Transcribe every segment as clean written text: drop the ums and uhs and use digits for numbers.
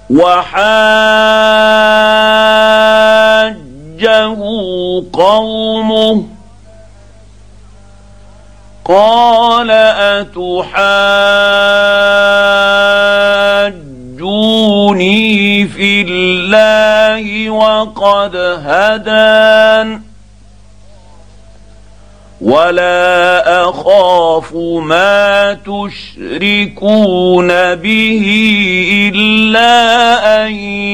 وحاجه قومه قال أتحاجوني في الله وقد هدان ولا أخاف ما تشركون به إلا أن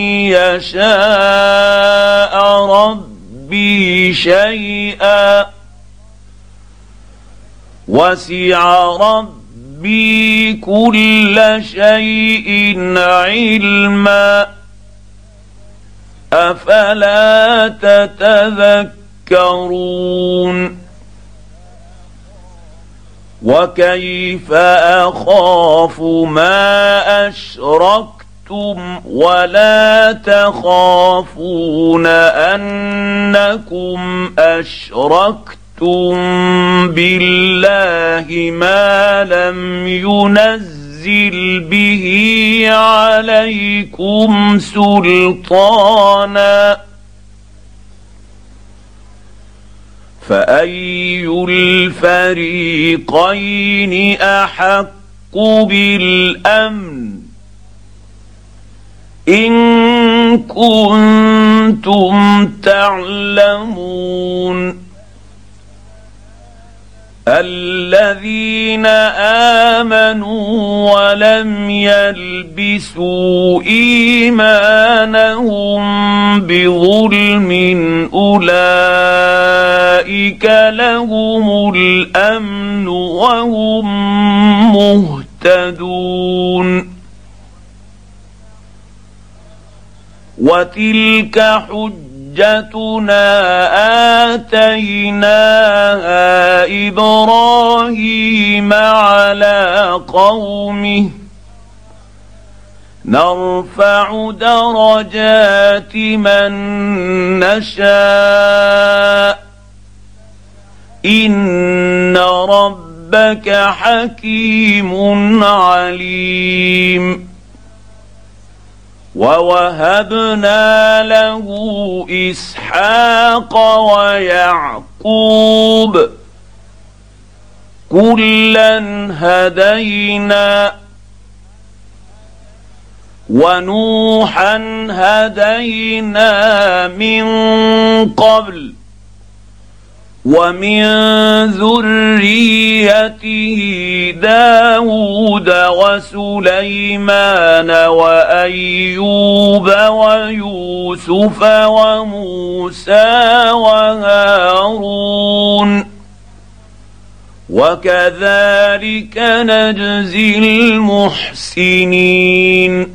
يشاء ربي شيئا وسع ربي كل شيء علما أفلا تتذكرون وكيف أخاف ما أشركتم ولا تخافون أنكم أشركتم بالله ما لم ينزل به عليكم سلطانا فأي الفريقين أحق بالأمن إن كنتم تعلمون الذين آمنوا ولم يلبسوا إيمانهم بظلم أولئك لهم الأمن وهم مهتدون وتلك حجتنا آتيناها إبراهيم على قومه نرفع درجات من نشاء إن ربك حكيم عليم ووهبنا له إسحاق ويعقوب كلا هدينا ونوحا هدينا من قبل ومن ذريته داود وسليمان وأيوب ويوسف وموسى وهارون وكذلك نجزي المحسنين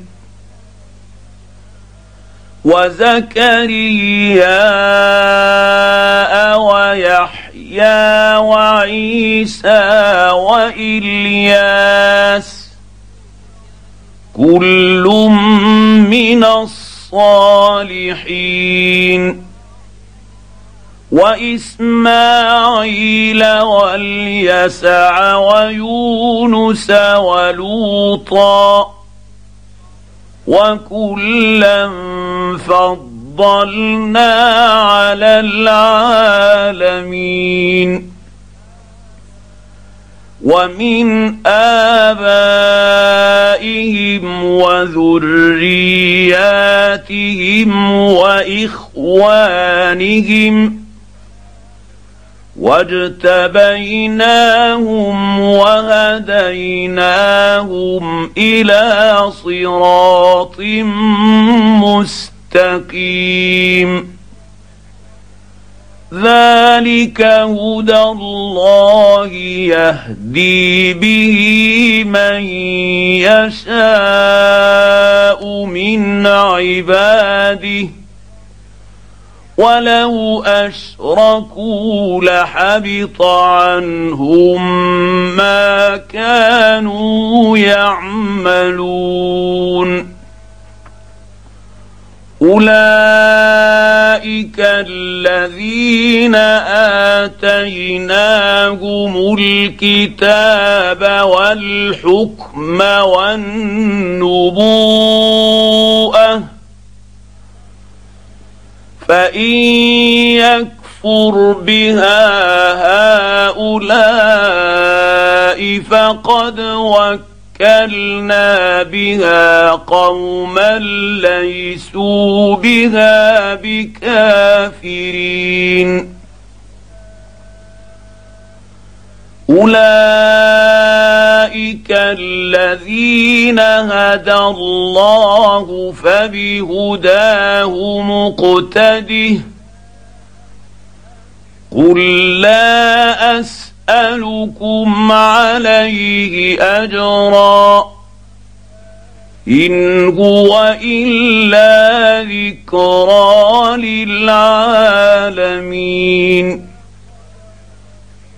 وزكريا ويحيى وعيسى وإلياس كل من الصالحين وإسماعيل واليسع ويونس ولوطا وكلا فضلنا على العالمين ومن آبائهم وذرياتهم وإخوانهم واجتبيناهم وهديناهم إلى صراط مستقيم ذلك هدى الله يهدي به من يشاء من عباده ولو أشركوا لحبط عنهم ما كانوا يعملون أولئك الذين آتيناهم الكتاب والحكم والنبوءة فان يكفر بها هؤلاء فقد وكلنا بها قوما ليسوا بها بكافرين اولئك الذين هدى الله فبهداه مقتده قل لا اسالكم عليه اجرا ان هو الا ذكرى للعالمين